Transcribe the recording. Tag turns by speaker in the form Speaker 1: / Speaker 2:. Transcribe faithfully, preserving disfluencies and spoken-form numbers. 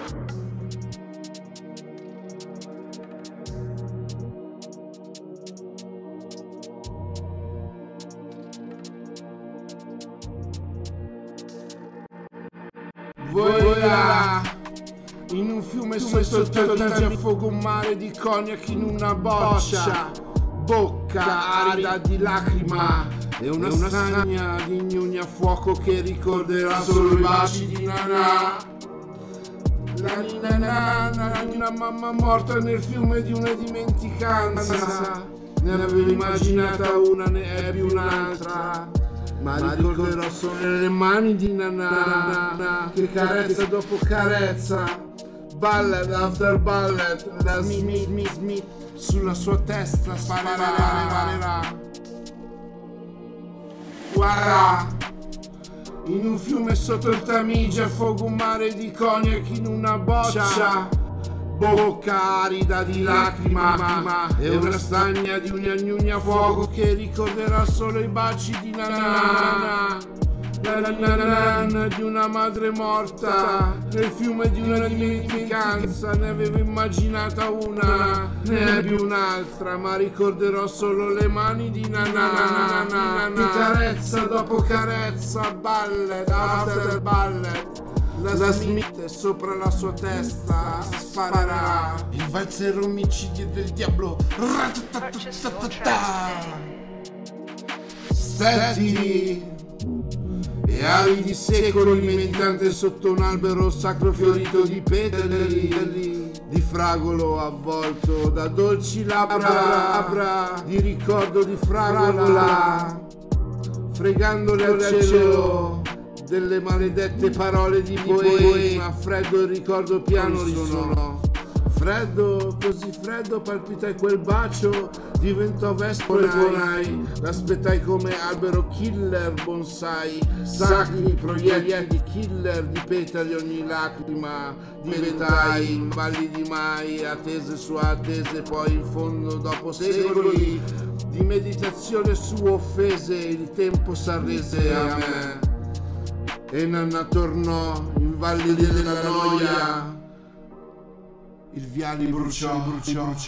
Speaker 1: Vola in un fiume sotto il tetto a fuoco, un mare di cognac in una boccia, bocca arida di lacrima e una stagna di gnugna a fuoco che ricorderà solo i baci di Nanà. La Ninana, una mamma morta nel fiume di una dimenticanza. Ne avevo immaginata una, ne ebbi un'altra, ma ricorderò solo le mani di Nanà che carezza dopo carezza, ballet after ballet, la Smith Smith Smith sulla sua testa sparerà. Guarda, in un fiume sotto il Tamigi a fuoco, un mare di cognac in una boccia, bocca arida di lacrima e una stagna di una gnugna a fuoco che ricorderà solo i baci di Nanà. La Nanà di una madre morta nel fiume di una dimenticanza. Ne avevo immaginata una, ne ebbi un'altra, ma ricorderò solo le mani di Nanà. Di carezza dopo carezza, ballet after ballet, la Smith sopra la sua testa sparerà. Il valzer omicidio del diavolo. Stetti e ali di secoli meditante sotto un albero sacro fiorito di petali di fragolo avvolto da dolci labbra di ricordo di fragola, fregandole al cielo delle maledette parole di poema. Freddo il ricordo piano risuonò. Freddo, così freddo, palpitai quel bacio, diventò vespa e volai. L'aspettai come albero killer bonsai, sacri proiettili killer di petali ogni lacrima. Diventai in valli di mai, attese su attese, poi in fondo dopo secoli di meditazione su offese, il tempo s'arrese a me e Nanà tornò in valli della noia. Il viale bruciò, bruciò.